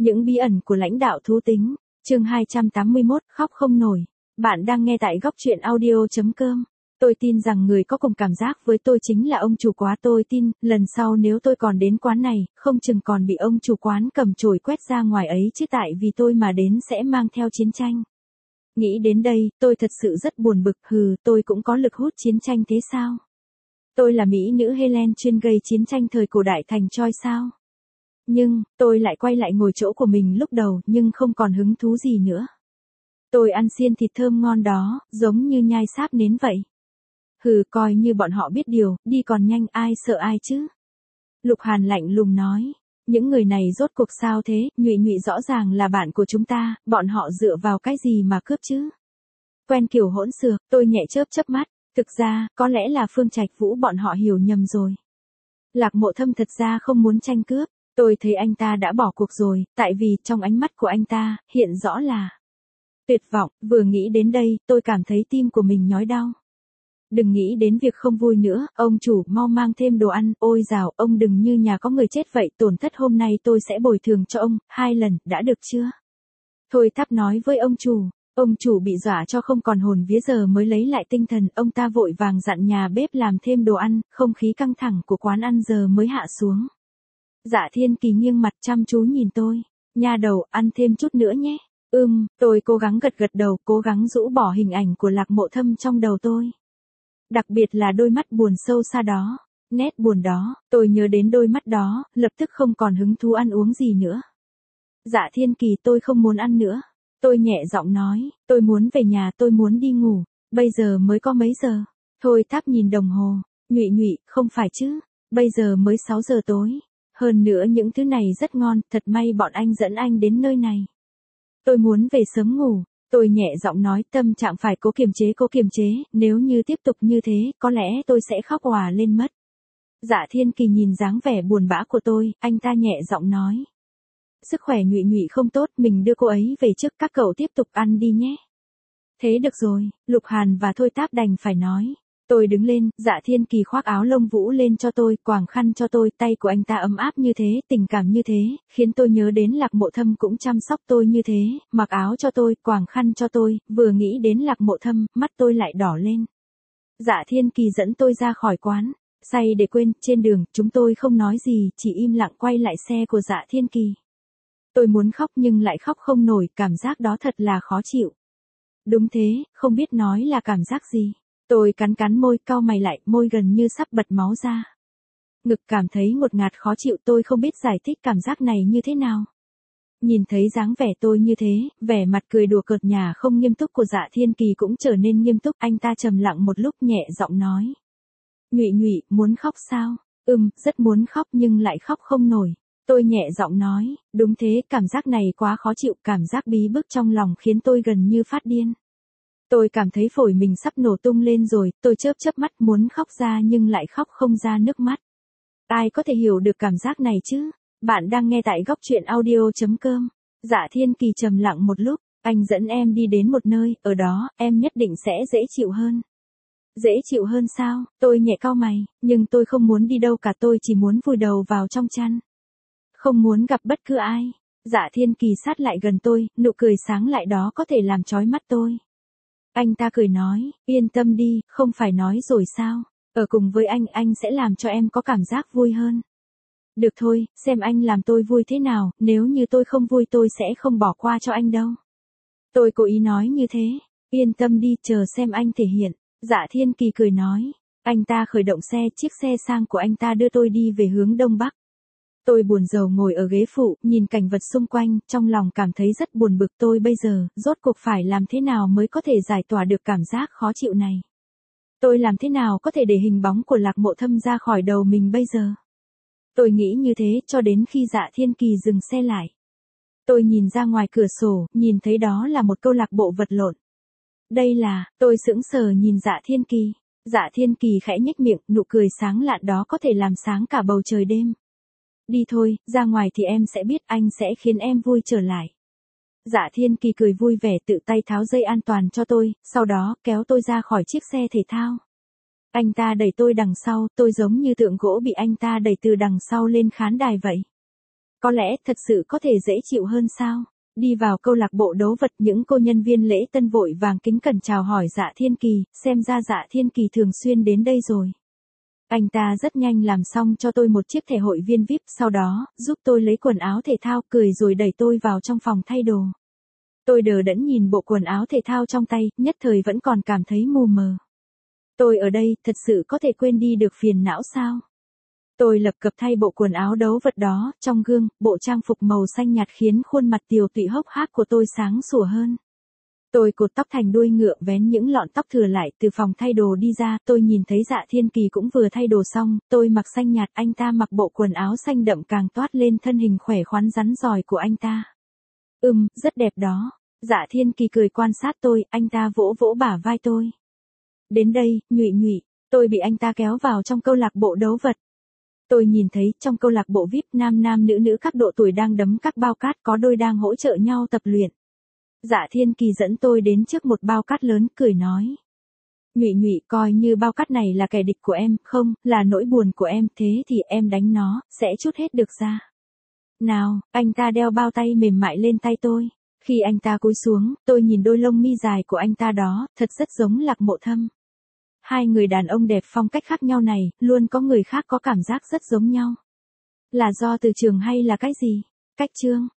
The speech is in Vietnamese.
Những bí ẩn của lãnh đạo thú tính, chương 281, khóc không nổi. Bạn đang nghe tại góc truyện audio.com. Tôi tin rằng người có cùng cảm giác với tôi chính là ông chủ quán. Tôi tin, lần sau nếu tôi còn đến quán này, không chừng còn bị ông chủ quán cầm chổi quét ra ngoài ấy chứ, tại vì tôi mà đến sẽ mang theo chiến tranh. Nghĩ đến đây, tôi thật sự rất buồn bực. Tôi cũng có lực hút chiến tranh thế sao? Tôi là mỹ nữ Helen chuyên gây chiến tranh thời cổ đại thành Troy sao? Nhưng, tôi lại quay lại ngồi chỗ của mình lúc đầu, nhưng không còn hứng thú gì nữa. Tôi ăn xiên thịt thơm ngon đó, giống như nhai sáp nến vậy. Coi như bọn họ biết điều, đi còn nhanh, ai sợ ai chứ? Lục Hàn lạnh lùng nói. Những người này rốt cuộc sao thế? Nhụy Nhụy rõ ràng là bạn của chúng ta, bọn họ dựa vào cái gì mà cướp chứ? Quen kiểu hỗn xược, tôi nhẹ chớp mắt. Thực ra, có lẽ là Phương Trạch Vũ bọn họ hiểu nhầm rồi. Lạc Mộ Thâm thật ra không muốn tranh cướp. Tôi thấy anh ta đã bỏ cuộc rồi, tại vì trong ánh mắt của anh ta, hiện rõ là tuyệt vọng. Vừa nghĩ đến đây, tôi cảm thấy tim của mình nhói đau. Đừng nghĩ đến việc không vui nữa, ông chủ mau mang thêm đồ ăn. Ôi dào, ông đừng như nhà có người chết vậy. Tổn thất hôm nay tôi sẽ bồi thường cho ông 2 lần, đã được chưa? Thôi Tháp nói với ông chủ. Ông chủ bị dọa cho không còn hồn vía, giờ mới lấy lại tinh thần. Ông ta vội vàng dặn nhà bếp làm thêm đồ ăn. Không khí căng thẳng của quán ăn giờ mới hạ xuống. Dạ Thiên Kỳ nghiêng mặt chăm chú nhìn tôi. Nha đầu, ăn thêm chút nữa nhé. Tôi cố gắng gật đầu, cố gắng rũ bỏ hình ảnh của Lạc Mộ Thâm trong đầu tôi. Đặc biệt là đôi mắt buồn sâu xa đó. Nét buồn đó, tôi nhớ đến đôi mắt đó, lập tức không còn hứng thú ăn uống gì nữa. Dạ Thiên Kỳ, tôi không muốn ăn nữa. Tôi nhẹ giọng nói, tôi muốn về nhà, tôi muốn đi ngủ. Bây giờ mới có mấy giờ? Thôi Tháp nhìn đồng hồ. Nhụy Nhụy, không phải chứ. Bây giờ mới 6 giờ tối. Hơn nữa những thứ này rất ngon, thật may bọn anh dẫn anh đến nơi này. Tôi muốn về sớm ngủ. Tôi nhẹ giọng nói, tâm trạng phải cố kiềm chế, nếu như tiếp tục như thế, có lẽ tôi sẽ khóc òa lên mất. Dạ Thiên Kỳ nhìn dáng vẻ buồn bã của tôi, anh ta nhẹ giọng nói. Sức khỏe Nhụy Nhụy không tốt, mình đưa cô ấy về trước, các cậu tiếp tục ăn đi nhé. Thế được rồi, Lục Hàn và Thôi Táp đành phải nói. Tôi đứng lên, Dạ Thiên Kỳ khoác áo lông vũ lên cho tôi, quàng khăn cho tôi, tay của anh ta ấm áp như thế, tình cảm như thế, khiến tôi nhớ đến Lạc Mộ Thâm cũng chăm sóc tôi như thế, mặc áo cho tôi, quàng khăn cho tôi, vừa nghĩ đến Lạc Mộ Thâm, mắt tôi lại đỏ lên. Dạ Thiên Kỳ dẫn tôi ra khỏi quán, say để quên, trên đường, chúng tôi không nói gì, chỉ im lặng quay lại xe của Dạ Thiên Kỳ. Tôi muốn khóc nhưng lại khóc không nổi, cảm giác đó thật là khó chịu. Đúng thế, không biết nói là cảm giác gì. Tôi cắn môi, cau mày lại, môi gần như sắp bật máu ra. Ngực cảm thấy ngột ngạt khó chịu, tôi không biết giải thích cảm giác này như thế nào. Nhìn thấy dáng vẻ tôi như thế, vẻ mặt cười đùa cợt nhả không nghiêm túc của Dạ Thiên Kỳ cũng trở nên nghiêm túc, anh ta trầm lặng một lúc nhẹ giọng nói. Nhụy Nhụy, muốn khóc sao? Rất muốn khóc nhưng lại khóc không nổi. Tôi nhẹ giọng nói, đúng thế, cảm giác này quá khó chịu, cảm giác bí bức trong lòng khiến tôi gần như phát điên. Tôi cảm thấy phổi mình sắp nổ tung lên rồi, tôi chớp mắt muốn khóc ra nhưng lại khóc không ra nước mắt. Ai có thể hiểu được cảm giác này chứ? Bạn đang nghe tại góc truyện audio.com. Dạ Thiên Kỳ trầm lặng một lúc, anh dẫn em đi đến một nơi, ở đó, em nhất định sẽ dễ chịu hơn. Dễ chịu hơn sao? Tôi nhẹ cau mày, nhưng tôi không muốn đi đâu cả, tôi chỉ muốn vùi đầu vào trong chăn. Không muốn gặp bất cứ ai. Dạ Thiên Kỳ sát lại gần tôi, nụ cười sáng lại đó có thể làm chói mắt tôi. Anh ta cười nói, yên tâm đi, không phải nói rồi sao, ở cùng với anh sẽ làm cho em có cảm giác vui hơn. Được thôi, xem anh làm tôi vui thế nào, nếu như tôi không vui tôi sẽ không bỏ qua cho anh đâu. Tôi cố ý nói như thế, yên tâm đi, chờ xem anh thể hiện. Dạ Thiên Kỳ cười nói, anh ta khởi động xe, chiếc xe sang của anh ta đưa tôi đi về hướng đông bắc. Tôi buồn rầu ngồi ở ghế phụ, nhìn cảnh vật xung quanh, trong lòng cảm thấy rất buồn bực. Tôi bây giờ, rốt cuộc phải làm thế nào mới có thể giải tỏa được cảm giác khó chịu này? Tôi làm thế nào có thể để hình bóng của Lạc Mộ Thâm ra khỏi đầu mình bây giờ? Tôi nghĩ như thế, cho đến khi Dạ Thiên Kỳ dừng xe lại. Tôi nhìn ra ngoài cửa sổ, nhìn thấy đó là một câu lạc bộ vật lộn. Đây là, tôi sững sờ nhìn Dạ Thiên Kỳ. Dạ Thiên Kỳ khẽ nhếch miệng, nụ cười sáng lạn đó có thể làm sáng cả bầu trời đêm. Đi thôi, ra ngoài thì em sẽ biết, anh sẽ khiến em vui trở lại. Dạ Thiên Kỳ cười vui vẻ, tự tay tháo dây an toàn cho tôi, sau đó kéo tôi ra khỏi chiếc xe thể thao. Anh ta đẩy tôi đằng sau, tôi giống như tượng gỗ bị anh ta đẩy từ đằng sau lên khán đài vậy. Có lẽ thật sự có thể dễ chịu hơn sao? Đi vào câu lạc bộ đấu vật, những cô nhân viên lễ tân vội vàng kính cẩn chào hỏi Dạ Thiên Kỳ, xem ra Dạ Thiên Kỳ thường xuyên đến đây rồi. Anh ta rất nhanh làm xong cho tôi một chiếc thẻ hội viên VIP, sau đó, giúp tôi lấy quần áo thể thao, cười rồi đẩy tôi vào trong phòng thay đồ. Tôi đờ đẫn nhìn bộ quần áo thể thao trong tay, nhất thời vẫn còn cảm thấy mù mờ. Tôi ở đây, thật sự có thể quên đi được phiền não sao? Tôi lập cập thay bộ quần áo đấu vật đó, trong gương, bộ trang phục màu xanh nhạt khiến khuôn mặt tiều tụy hốc hác của tôi sáng sủa hơn. Tôi cột tóc thành đuôi ngựa, vén những lọn tóc thừa lại, từ phòng thay đồ đi ra, tôi nhìn thấy Dạ Thiên Kỳ cũng vừa thay đồ xong, tôi mặc xanh nhạt, anh ta mặc bộ quần áo xanh đậm càng toát lên thân hình khỏe khoắn rắn rỏi của anh ta. Rất đẹp đó. Dạ Thiên Kỳ cười quan sát tôi, anh ta vỗ vỗ bả vai tôi. Đến đây, Nhụy Nhụy, tôi bị anh ta kéo vào trong câu lạc bộ đấu vật. Tôi nhìn thấy, trong câu lạc bộ VIP, nam nam nữ nữ các độ tuổi đang đấm các bao cát, có đôi đang hỗ trợ nhau tập luyện. Dạ Thiên Kỳ dẫn tôi đến trước một bao cát lớn, cười nói. Nhụy Nhụy, coi như bao cát này là kẻ địch của em, không, là nỗi buồn của em, thế thì em đánh nó, sẽ trút hết được ra. Nào, anh ta đeo bao tay mềm mại lên tay tôi. Khi anh ta cúi xuống, tôi nhìn đôi lông mi dài của anh ta đó, thật rất giống Lạc Mộ Thâm. Hai người đàn ông đẹp phong cách khác nhau này, luôn có người khác có cảm giác rất giống nhau. Là do từ trường hay là cách gì? Cách chương.